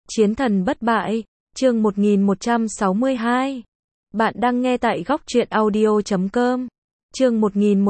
Chiến thần bất bại, chương 1162. Bạn đang nghe tại góc truyện audio.com. Chương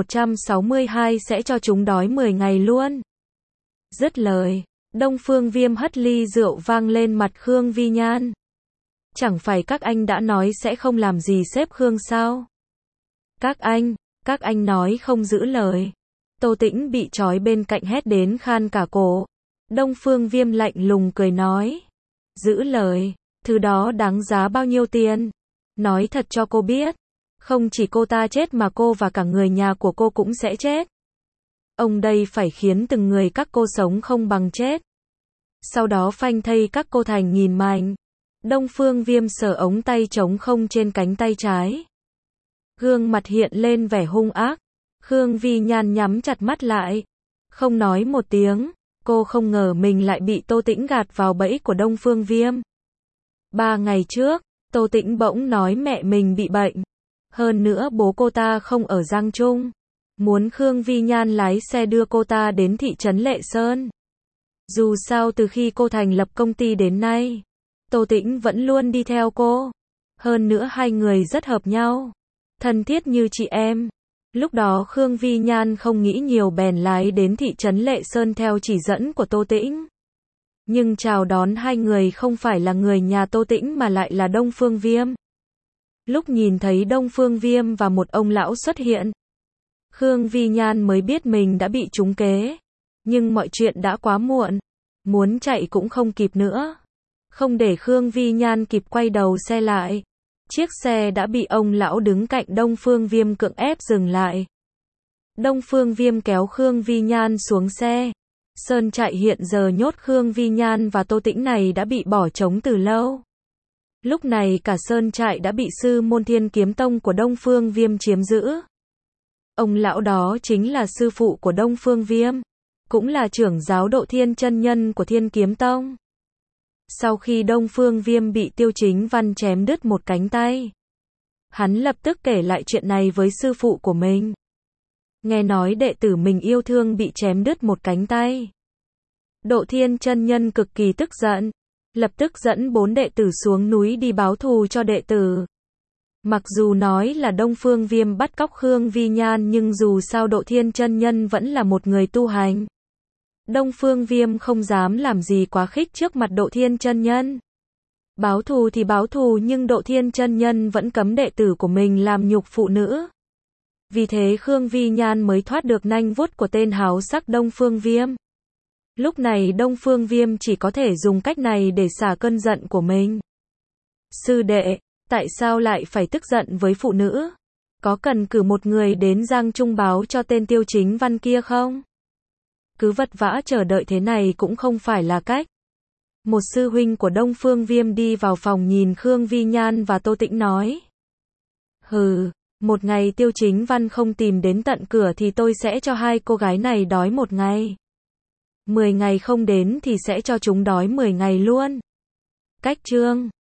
1162 sẽ cho chúng đói 10 ngày luôn. Dứt lời, Đông Phương Viêm hất ly rượu vang lên mặt Khương Vi Nhan. Chẳng phải các anh đã nói sẽ không làm gì sếp Khương sao? Các anh nói không giữ lời. Tô Tĩnh bị trói bên cạnh hét đến khan cả cổ. Đông Phương Viêm lạnh lùng cười nói. Giữ lời, thứ đó đáng giá bao nhiêu tiền? Nói thật cho cô biết, không chỉ cô ta chết mà cô và cả người nhà của cô cũng sẽ chết. Ông đây phải khiến từng người các cô sống không bằng chết. Sau đó phanh thây các cô thành nghìn mảnh. Đông Phương Viêm sờ ống tay trống không trên cánh tay trái. Gương mặt hiện lên vẻ hung ác. Khương Vi Nhan nhắm chặt mắt lại, không nói một tiếng. Cô không ngờ mình lại bị Tô Tĩnh gạt vào bẫy của Đông Phương Viêm. 3 ngày trước, Tô Tĩnh bỗng nói mẹ mình bị bệnh. Hơn nữa bố cô ta không ở Giang Trung. Muốn Khương Vi Nhan lái xe đưa cô ta đến thị trấn Lệ Sơn. Dù sao từ khi cô thành lập công ty đến nay, Tô Tĩnh vẫn luôn đi theo cô. Hơn nữa hai người rất hợp nhau, thân thiết như chị em. Lúc đó Khương Vi Nhan không nghĩ nhiều bèn lái đến thị trấn Lệ Sơn theo chỉ dẫn của Tô Tĩnh. Nhưng chào đón hai người không phải là người nhà Tô Tĩnh mà lại là Đông Phương Viêm. Lúc nhìn thấy Đông Phương Viêm và một ông lão xuất hiện, Khương Vi Nhan mới biết mình đã bị trúng kế. Nhưng mọi chuyện đã quá muộn, muốn chạy cũng không kịp nữa. Không để Khương Vi Nhan kịp quay đầu xe lại, chiếc xe đã bị ông lão đứng cạnh Đông Phương Viêm cưỡng ép dừng lại. Đông Phương Viêm kéo Khương Vi Nhan xuống xe. Sơn trại hiện giờ nhốt Khương Vi Nhan và Tô Tĩnh này đã bị bỏ trống từ lâu. Lúc này cả sơn trại đã bị sư môn Thiên Kiếm Tông của Đông Phương Viêm chiếm giữ. Ông lão đó chính là sư phụ của Đông Phương Viêm, cũng là trưởng giáo Độ Thiên chân nhân của Thiên Kiếm Tông. Sau khi Đông Phương Viêm bị Tiêu Chính Văn chém đứt một cánh tay, hắn lập tức kể lại chuyện này với sư phụ của mình. Nghe nói đệ tử mình yêu thương bị chém đứt một cánh tay, Độ Thiên chân nhân cực kỳ tức giận, lập tức dẫn 4 đệ tử xuống núi đi báo thù cho đệ tử. Mặc dù nói là Đông Phương Viêm bắt cóc Khương Vi Nhan nhưng dù sao Độ Thiên chân nhân vẫn là một người tu hành. Đông Phương Viêm không dám làm gì quá khích trước mặt Độ Thiên chân nhân. Báo thù thì báo thù nhưng Độ Thiên chân nhân vẫn cấm đệ tử của mình làm nhục phụ nữ. Vì thế Khương Vi Nhan mới thoát được nanh vuốt của tên háo sắc Đông Phương Viêm. Lúc này Đông Phương Viêm chỉ có thể dùng cách này để xả cơn giận của mình. Sư đệ, tại sao lại phải tức giận với phụ nữ? Có cần cử một người đến Giang Trung báo cho tên Tiêu Chính Văn kia không? Cứ vật vã chờ đợi thế này cũng không phải là cách. Một sư huynh của Đông Phương Viêm đi vào phòng nhìn Khương Vi Nhan và Tô Tĩnh nói. Hừ, một ngày Tiêu Chính Văn không tìm đến tận cửa thì tôi sẽ cho hai cô gái này đói một ngày. 10 ngày không đến thì sẽ cho chúng đói 10 ngày luôn. Cách chương